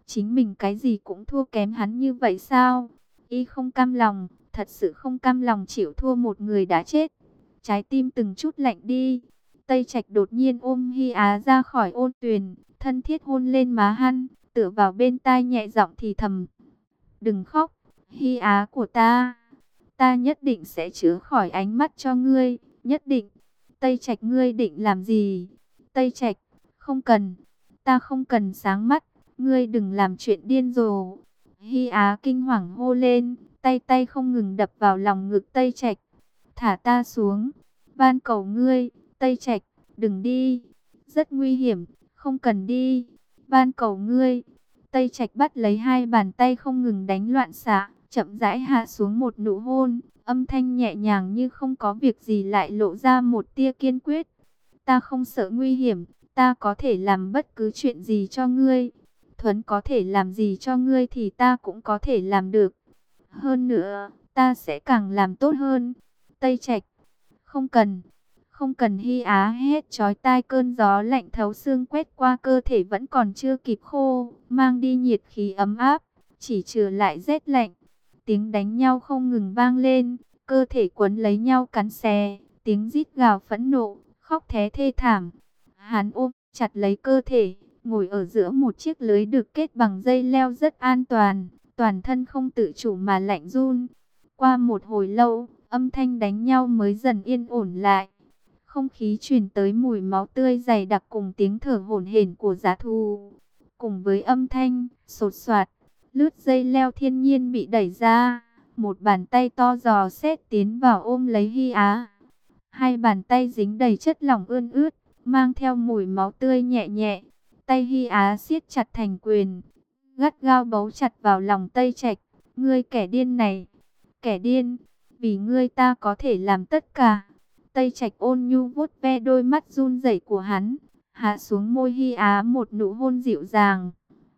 chính mình cái gì cũng thua kém hắn như vậy sao? Y không cam lòng, thật sự không cam lòng chịu thua một người đã chết. Trái tim từng chút lạnh đi. Tây Trạch đột nhiên ôm Hi Á ra khỏi ôn tuyền, thân thiết hôn lên má hắn, tựa vào bên tai nhẹ giọng thì thầm. Đừng khóc, Hi Á của ta. Ta nhất định sẽ chữa khỏi ánh mắt cho ngươi, nhất định. Tây Trạch, ngươi định làm gì? Tây Trạch, không cần, ta không cần sáng mắt, ngươi đừng làm chuyện điên rồ. Hi Á kinh hoàng hô lên, tay tay không ngừng đập vào lòng ngực Tây Trạch. Thả ta xuống, van cầu ngươi, Tây Trạch, đừng đi, rất nguy hiểm, không cần đi, van cầu ngươi. Tây Trạch bắt lấy hai bàn tay không ngừng đánh loạn xạ, chậm rãi hạ xuống một nụ hôn, âm thanh nhẹ nhàng như không có việc gì lại lộ ra một tia kiên quyết. Ta không sợ nguy hiểm, ta có thể làm bất cứ chuyện gì cho ngươi. Thuấn có thể làm gì cho ngươi thì ta cũng có thể làm được. Hơn nữa, ta sẽ càng làm tốt hơn. Tây Trạch, không cần, không cần. Hi Á hét chói tai, cơn gió lạnh thấu xương quét qua cơ thể vẫn còn chưa kịp khô, mang đi nhiệt khí ấm áp, chỉ trừ lại rét lạnh. Tiếng đánh nhau không ngừng vang lên, cơ thể quấn lấy nhau cắn xé, tiếng rít gào phẫn nộ, khóc thé thê thảm. Hắn ôm chặt lấy cơ thể, ngồi ở giữa một chiếc lưới được kết bằng dây leo rất an toàn, toàn thân không tự chủ mà lạnh run. Qua một hồi lâu, âm thanh đánh nhau mới dần yên ổn lại. Không khí truyền tới mùi máu tươi dày đặc cùng tiếng thở hổn hển của dã thú. Cùng với âm thanh sột soạt, lướt dây leo thiên nhiên bị đẩy ra. Một bàn tay to giò xét tiến vào ôm lấy Hi Á. Hai bàn tay dính đầy chất lỏng ươn ướt, mang theo mùi máu tươi nhẹ nhẹ. Tay Hi Á siết chặt thành quyền, gắt gao bấu chặt vào lòng Tây Trạch. Ngươi kẻ điên này, kẻ điên, vì ngươi ta có thể làm tất cả. Tây Trạch ôn nhu vuốt ve đôi mắt run rẩy của hắn, hạ xuống môi Hi Á một nụ hôn dịu dàng.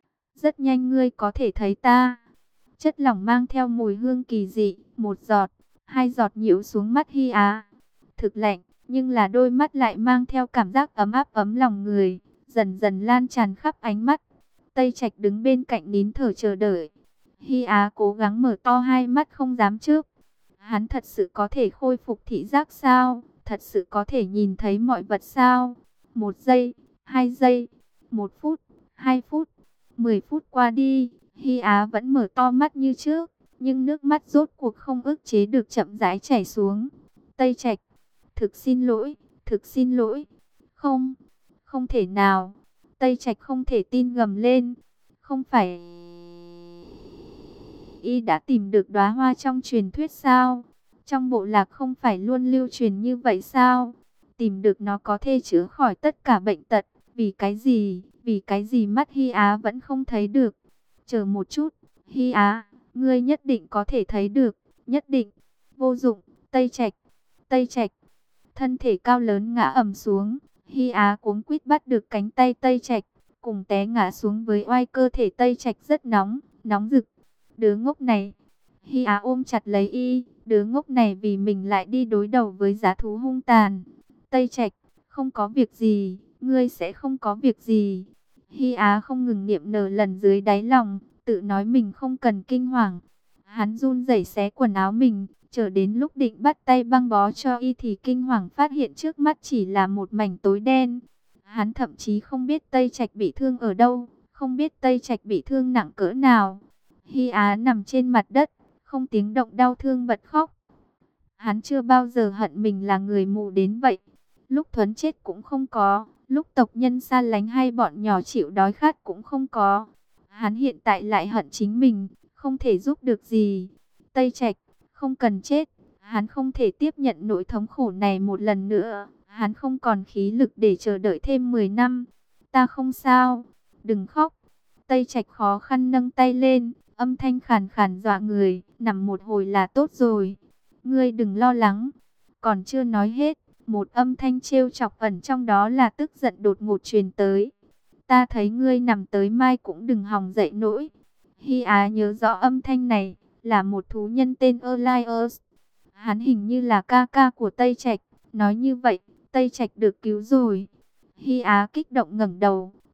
Rất nhanh ngươi có thể thấy ta. Chất lỏng mang theo mùi hương kỳ dị, một giọt, hai giọt nhiễu xuống mắt Hi Á. Thực lạnh, nhưng là đôi mắt lại mang theo cảm giác ấm áp ấm lòng người, dần dần lan tràn khắp ánh mắt. Tây Trạch đứng bên cạnh nín thở chờ đợi. Hi Á cố gắng mở to hai mắt không dám chớp. Hắn thật sự có thể khôi phục thị giác sao? Thật sự có thể nhìn thấy mọi vật sao? Một giây, hai giây, một phút, hai phút, mười phút qua đi, Hi Á vẫn mở to mắt như trước, nhưng nước mắt rốt cuộc không ức chế được chậm rãi chảy xuống. Tây Trạch, thực xin lỗi, thực xin lỗi. Không, không thể nào. Tây Trạch không thể tin gầm lên. Không phải y đã tìm được đóa hoa trong truyền thuyết sao? Trong bộ lạc không phải luôn lưu truyền như vậy sao? Tìm được nó có thể chữa khỏi tất cả bệnh tật. Vì cái gì? Vì cái gì mắt Hi Á vẫn không thấy được? Chờ một chút, Hi Á, ngươi nhất định có thể thấy được, nhất định. Vô dụng, Tây Trạch, Tây Trạch. Thân thể cao lớn ngã ầm xuống, Hi Á cuống quýt bắt được cánh tay Tây Trạch, cùng té ngã xuống với oai. Cơ thể Tây Trạch rất nóng, nóng rực. Đứa ngốc này. Hi Á ôm chặt lấy y, đứa ngốc này vì mình lại đi đối đầu với dã thú hung tàn. Tây Trạch, không có việc gì, ngươi sẽ không có việc gì. Hi Á không ngừng niệm nở lần dưới đáy lòng, tự nói mình không cần kinh hoàng. Hắn run rẩy xé quần áo mình, chờ đến lúc định bắt tay băng bó cho y thì kinh hoàng phát hiện trước mắt chỉ là một mảnh tối đen. Hắn thậm chí không biết Tây Trạch bị thương ở đâu, không biết Tây Trạch bị thương nặng cỡ nào. Hi Á nằm trên mặt đất, không tiếng động đau thương bật khóc. Hắn chưa bao giờ hận mình là người mù đến vậy. Lúc Thuấn chết cũng không có, lúc tộc nhân xa lánh hay bọn nhỏ chịu đói khát cũng không có. Hắn hiện tại lại hận chính mình, không thể giúp được gì. Tây Trạch, không cần chết. Hắn không thể tiếp nhận nỗi thống khổ này một lần nữa. Hắn không còn khí lực để chờ đợi thêm mười năm. Ta không sao, đừng khóc. Tây Trạch khó khăn nâng tay lên, âm thanh khàn khàn dọa người, nằm một hồi là tốt rồi. Ngươi đừng lo lắng. Còn chưa nói hết, một âm thanh trêu chọc ẩn trong đó là tức giận đột ngột truyền tới. Ta thấy ngươi nằm tới mai cũng đừng hòng dậy nổi. Hi Á nhớ rõ âm thanh này, là một thú nhân tên Elias. Hắn hình như là ca ca của Tây Trạch. Nói như vậy, Tây Trạch được cứu rồi. Hi Á kích động ngẩng đầu,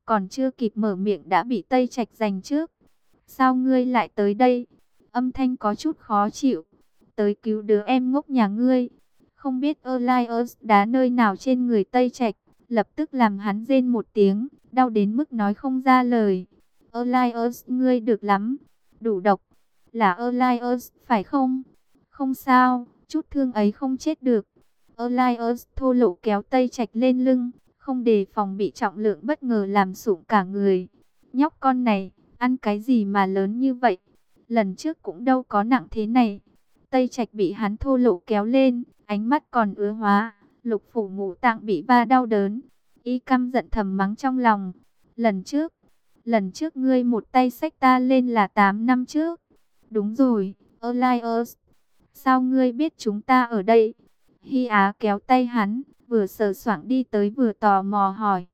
còn chưa kịp mở miệng đã bị Tây Trạch giành trước. Sao ngươi lại tới đây? Âm thanh có chút khó chịu. Tới cứu đứa em ngốc nhà ngươi. Không biết Elias đá nơi nào trên người Tây Trạch, lập tức làm hắn rên một tiếng, đau đến mức nói không ra lời. Elias, ngươi được lắm, đủ độc. Là Elias, phải không? Không sao, chút thương ấy không chết được. Elias thô lỗ kéo Tây Trạch lên lưng, không đề phòng bị trọng lượng bất ngờ làm sụn cả người. Nhóc con này, ăn cái gì mà lớn như vậy? Lần trước cũng đâu có nặng thế này. Tây Trạch bị hắn thô lỗ kéo lên, ánh mắt còn ứa hóa, lục phủ ngũ tạng bị va đau đớn. Y căm giận thầm mắng trong lòng. Lần trước, lần trước ngươi một tay xách ta lên là tám năm trước. Đúng rồi, Elias, sao ngươi biết chúng ta ở đây? Hy Á kéo tay hắn, vừa sờ soạng đi tới vừa tò mò hỏi.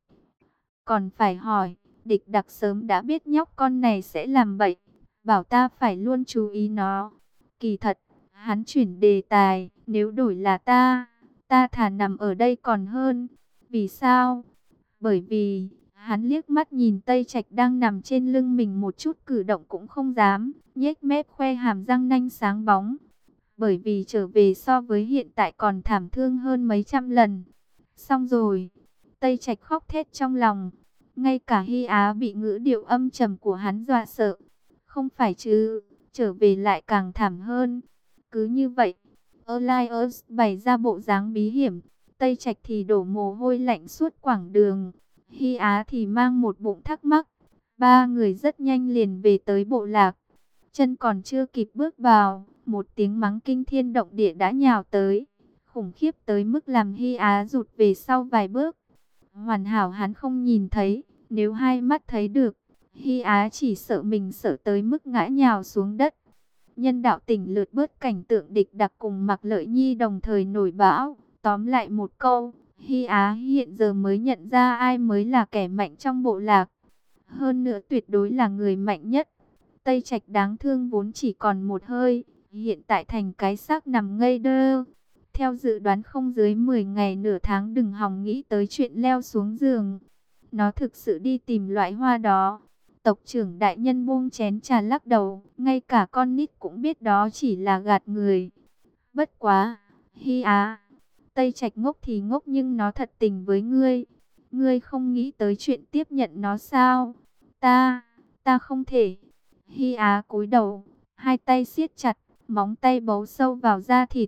Còn phải hỏi, địch đặc sớm đã biết nhóc con này sẽ làm bậy, bảo ta phải luôn chú ý nó. Kỳ thật, hắn chuyển đề tài, nếu đổi là ta, ta thà nằm ở đây còn hơn. Vì sao? Bởi vì, hắn liếc mắt nhìn Tây Trạch đang nằm trên lưng mình một chút cử động cũng không dám, nhếch mép khoe hàm răng nanh sáng bóng. Bởi vì trở về so với hiện tại còn thảm thương hơn mấy trăm lần. Xong rồi, Tây Trạch khóc thét trong lòng. Ngay cả Hy Á bị ngữ điệu âm trầm của hắn dọa sợ. Không phải chứ, trở về lại càng thảm hơn. Cứ như vậy, Elias bày ra bộ dáng bí hiểm. Tây Trạch thì đổ mồ hôi lạnh suốt quãng đường. Hy Á thì mang một bụng thắc mắc. Ba người rất nhanh liền về tới bộ lạc. Chân còn chưa kịp bước vào, một tiếng mắng kinh thiên động địa đã nhào tới. Khủng khiếp tới mức làm Hy Á rụt về sau vài bước. Hoàn hảo hắn không nhìn thấy, nếu hai mắt thấy được, Hy Á chỉ sợ mình sợ tới mức ngã nhào xuống đất. Nhân đạo tỉnh lượt bớt cảnh tượng địch đặc cùng Mạc Lợi Nhi đồng thời nổi bão. Tóm lại một câu, Hy Á hiện giờ mới nhận ra ai mới là kẻ mạnh trong bộ lạc. Hơn nữa tuyệt đối là người mạnh nhất. Tây Trạch đáng thương vốn chỉ còn một hơi, hiện tại thành cái xác nằm ngây đơ. Theo dự đoán không dưới mười ngày nửa tháng đừng hòng nghĩ tới chuyện leo xuống giường. Nó thực sự đi tìm loại hoa đó. Tộc trưởng đại nhân buông chén trà lắc đầu, ngay cả con nít cũng biết đó chỉ là gạt người. Bất quá, Hy Á, Tây Trạch ngốc thì ngốc nhưng nó thật tình với ngươi. Ngươi không nghĩ tới chuyện tiếp nhận nó sao? Ta, ta không thể. Hy Á cúi đầu, hai tay siết chặt, móng tay bấu sâu vào da thịt.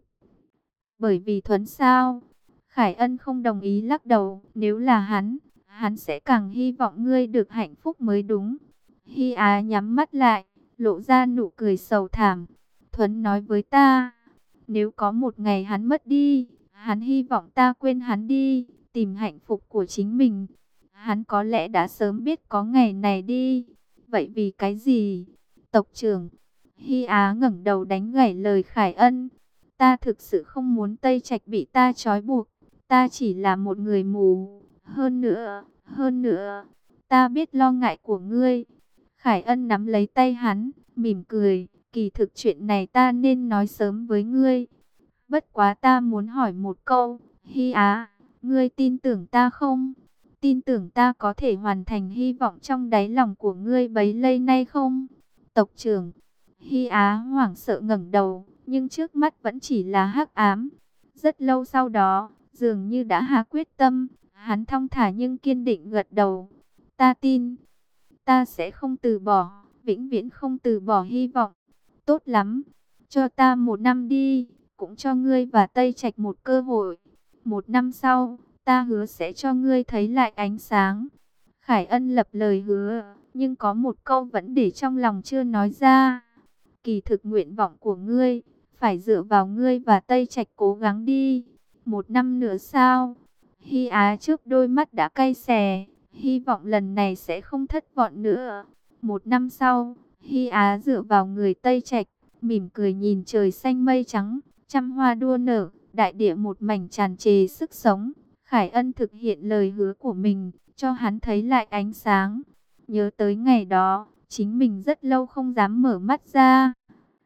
Bởi vì Thuấn sao? Khải Ân không đồng ý lắc đầu, nếu là hắn, hắn sẽ càng hy vọng ngươi được hạnh phúc mới đúng. Hy Á nhắm mắt lại, lộ ra nụ cười sầu thảm. Thuấn nói với ta, nếu có một ngày hắn mất đi, hắn hy vọng ta quên hắn đi, tìm hạnh phúc của chính mình. Hắn có lẽ đã sớm biết có ngày này đi. Vậy vì cái gì? Tộc trưởng. Hy Á ngẩng đầu đánh gãy lời Khải Ân. Ta thực sự không muốn Tây Trạch bị ta trói buộc. Ta chỉ là một người mù. Hơn nữa, hơn nữa, ta biết lo ngại của ngươi. Khải Ân nắm lấy tay hắn, mỉm cười. Kỳ thực chuyện này ta nên nói sớm với ngươi. Bất quá ta muốn hỏi một câu. Hy Á, ngươi tin tưởng ta không? Tin tưởng ta có thể hoàn thành hy vọng trong đáy lòng của ngươi bấy lâu nay không? Tộc trưởng. Hy Á hoảng sợ ngẩng đầu, nhưng trước mắt vẫn chỉ là hắc ám. Rất lâu sau đó, dường như đã hạ quyết tâm, hắn thong thả nhưng kiên định gật đầu. Ta tin, ta sẽ không từ bỏ, vĩnh viễn không từ bỏ hy vọng. Tốt lắm, cho ta một năm đi, cũng cho ngươi và Tây Trạch một cơ hội. Một năm sau, ta hứa sẽ cho ngươi thấy lại ánh sáng. Khải Ân lập lời hứa, nhưng có một câu vẫn để trong lòng chưa nói ra. Kỳ thực nguyện vọng của ngươi, phải dựa vào ngươi và Tây Trạch cố gắng đi. Một năm nữa sao? Hy Á trước đôi mắt đã cay xè, hy vọng lần này sẽ không thất vọng nữa. Một năm sau, Hy Á dựa vào người Tây Trạch, mỉm cười nhìn trời xanh mây trắng, trăm hoa đua nở, đại địa một mảnh tràn trề sức sống. Khải Ân thực hiện lời hứa của mình, cho hắn thấy lại ánh sáng. Nhớ tới ngày đó, chính mình rất lâu không dám mở mắt ra.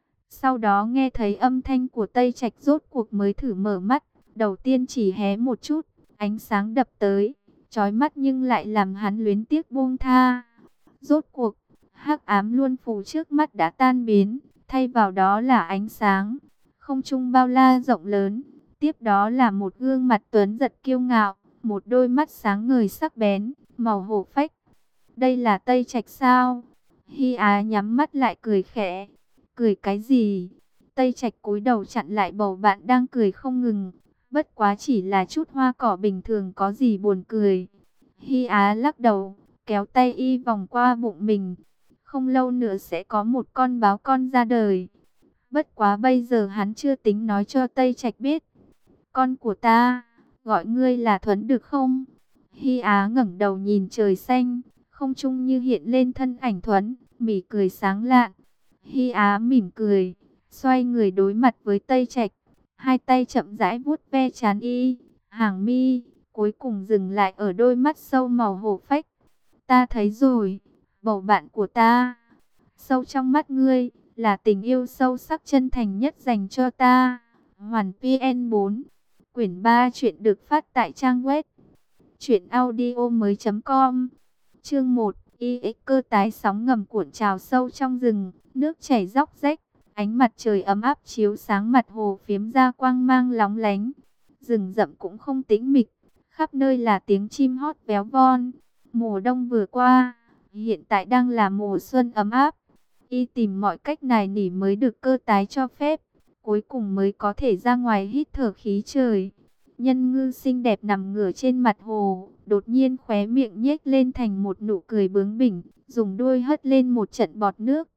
Sau đó nghe thấy âm thanh của Tây Trạch rốt cuộc mới thử mở mắt. Đầu tiên chỉ hé một chút, ánh sáng đập tới. chói mắt nhưng lại làm hắn luyến tiếc buông tha. Rốt cuộc, hắc ám luôn phủ trước mắt đã tan biến, thay vào đó là ánh sáng. Không trung bao la rộng lớn, tiếp đó là một gương mặt tuấn giật kiêu ngạo, một đôi mắt sáng ngời sắc bén, màu hổ phách. Đây là Tây Trạch sao? Hi Á nhắm mắt lại cười khẽ. Cười cái gì? Tây Trạch cúi đầu chặn lại bầu bạn đang cười không ngừng. Bất quá chỉ là chút hoa cỏ bình thường, có gì buồn cười. Hi Á lắc đầu, kéo tay y vòng qua bụng mình. Không lâu nữa sẽ có một con báo con ra đời. Bất quá bây giờ hắn chưa tính nói cho Tây Trạch biết. Con của ta, gọi ngươi là Thuấn được không? Hi Á ngẩng đầu nhìn trời xanh, không trung như hiện lên thân ảnh Thuấn, mỉm cười sáng lạn. Hi Á mỉm cười, xoay người đối mặt với Tây Trạch, hai tay chậm rãi vuốt ve trán y, hàng mi, cuối cùng dừng lại ở đôi mắt sâu màu hổ phách. Ta thấy rồi, bầu bạn của ta, sâu trong mắt ngươi là tình yêu sâu sắc chân thành nhất dành cho ta. Hoàn vê en bốn, quyển ba chuyện được phát tại trang web truyện audio mới.com. Chương một, i ích cơ tái sóng ngầm cuộn trào sâu trong rừng, nước chảy róc rách, ánh mặt trời ấm áp chiếu sáng mặt hồ phiếm ra quang mang lóng lánh. Rừng rậm cũng không tĩnh mịch, khắp nơi là tiếng chim hót véo von. Mùa đông vừa qua, hiện tại đang là mùa xuân ấm áp. Y tìm mọi cách nài nỉ mới được cơ tái cho phép, cuối cùng mới có thể ra ngoài hít thở khí trời. Nhân ngư xinh đẹp nằm ngửa trên mặt hồ, đột nhiên khóe miệng nhếch lên thành một nụ cười bướng bỉnh, dùng đuôi hất lên một trận bọt nước.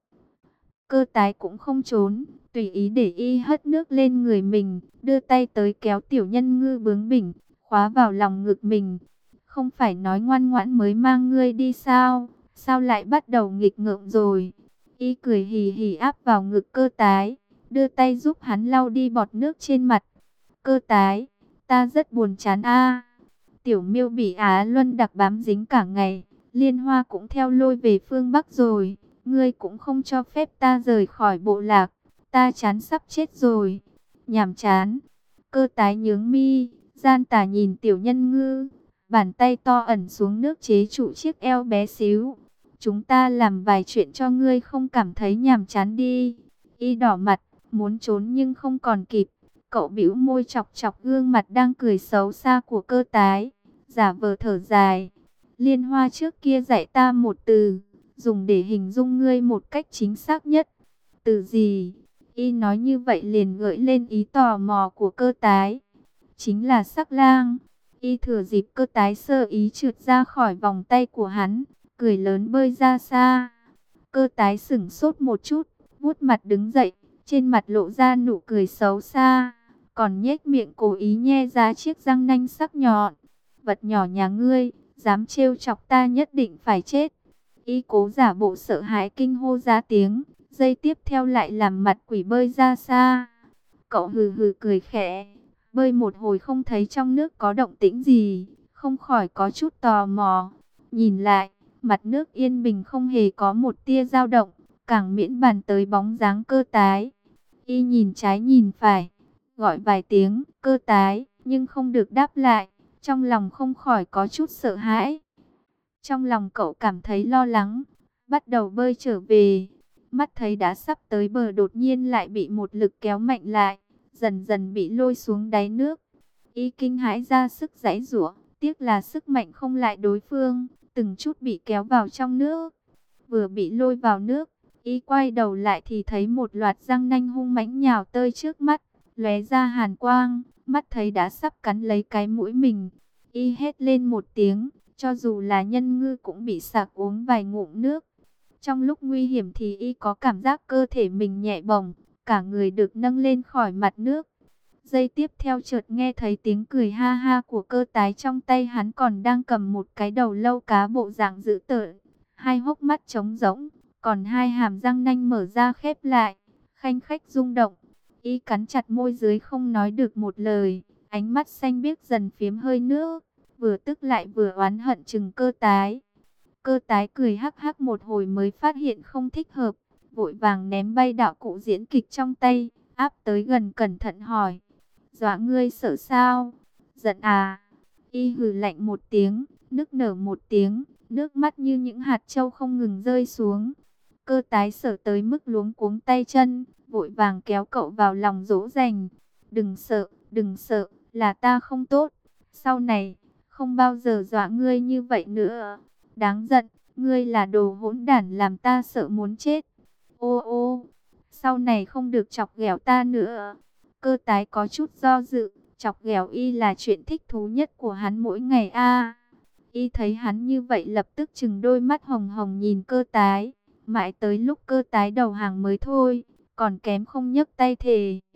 Cơ tái cũng không trốn, tùy ý để y hất nước lên người mình, đưa tay tới kéo tiểu nhân ngư bướng bỉnh, khóa vào lòng ngực mình. Không phải nói ngoan ngoãn mới mang ngươi đi sao, sao lại bắt đầu nghịch ngợm rồi? Y cười hì hì áp vào ngực cơ tái, đưa tay giúp hắn lau đi bọt nước trên mặt. Cơ tái, ta rất buồn chán a. Tiểu miêu bị Á Luân đặc bám dính cả ngày, Liên Hoa cũng theo lôi về phương Bắc rồi. Ngươi cũng không cho phép ta rời khỏi bộ lạc, ta chán sắp chết rồi. Nhàm chán. Cơ tái nhướng mi, gian tà nhìn tiểu nhân ngư, bàn tay to ẩn xuống nước chế trụ chiếc eo bé xíu. Chúng ta làm vài chuyện cho ngươi không cảm thấy nhàm chán đi. Y đỏ mặt, muốn trốn nhưng không còn kịp. Cậu bĩu môi chọc chọc gương mặt đang cười xấu xa của cơ tái, giả vờ thở dài. Liên Hoa trước kia dạy ta một từ, dùng để hình dung ngươi một cách chính xác nhất. Từ gì? Y nói như vậy liền gợi lên ý tò mò của cơ tái. Chính là sắc lang. Y thừa dịp cơ tái sơ ý trượt ra khỏi vòng tay của hắn, cười lớn bơi ra xa. Cơ tái sửng sốt một chút, vuốt mặt đứng dậy, trên mặt lộ ra nụ cười xấu xa, còn nhếch miệng cố ý nhe ra chiếc răng nanh sắc nhọn. Vật nhỏ nhà ngươi, dám trêu chọc ta nhất định phải chết. Y cố giả bộ sợ hãi kinh hô ra tiếng, giây tiếp theo lại làm mặt quỷ bơi ra xa. Cậu hừ hừ cười khẽ, bơi một hồi không thấy trong nước có động tĩnh gì, không khỏi có chút tò mò. Nhìn lại, mặt nước yên bình không hề có một tia dao động, càng miễn bàn tới bóng dáng cơ tái. Y nhìn trái nhìn phải, gọi vài tiếng cơ tái, nhưng không được đáp lại, trong lòng không khỏi có chút sợ hãi. Trong lòng cậu cảm thấy lo lắng, bắt đầu bơi trở về. Mắt thấy đã sắp tới bờ, đột nhiên lại bị một lực kéo mạnh lại, dần dần bị lôi xuống đáy nước. Y kinh hãi ra sức giãy giụa, tiếc là sức mạnh không lại đối phương, từng chút bị kéo vào trong nước. Vừa bị lôi vào nước, Y quay đầu lại thì thấy một loạt răng nanh hung mãnh nhào tơi trước mắt, lóe ra hàn quang, mắt thấy đã sắp cắn lấy cái mũi mình. Y hét lên một tiếng, cho dù là nhân ngư cũng bị sặc uống vài ngụm nước. Trong lúc nguy hiểm thì Y có cảm giác cơ thể mình nhẹ bổng, cả người được nâng lên khỏi mặt nước. Giây tiếp theo chợt nghe thấy tiếng cười ha ha của cơ tái, trong tay hắn còn đang cầm một cái đầu lâu cá bộ dạng dữ tợn, hai hốc mắt trống rỗng, còn hai hàm răng nanh mở ra khép lại, khanh khách rung động. Y cắn chặt môi dưới không nói được một lời, ánh mắt xanh biếc dần phiếm hơi nước, vừa tức lại vừa oán hận chừng cơ tái. Cơ tái cười hắc hắc một hồi mới phát hiện không thích hợp, vội vàng ném bay đạo cụ diễn kịch trong tay, áp tới gần cẩn thận hỏi: dọa ngươi sợ sao? Giận à? Y hừ lạnh một tiếng, nức nở một tiếng, nước mắt như những hạt châu không ngừng rơi xuống. Cơ tái sợ tới mức luống cuống tay chân, vội vàng kéo cậu vào lòng dỗ dành. Đừng sợ, đừng sợ, là ta không tốt. Sau này, không bao giờ dọa ngươi như vậy nữa. Đáng giận, ngươi là đồ hỗn đản làm ta sợ muốn chết. Ô ô, sau này không được chọc ghẹo ta nữa. Cơ tái có chút do dự, chọc ghẹo y là chuyện thích thú nhất của hắn mỗi ngày a. Y thấy hắn như vậy lập tức chừng đôi mắt hồng hồng nhìn cơ tái. Mãi tới lúc cơ tái đầu hàng mới thôi, còn kém không nhấc tay thề.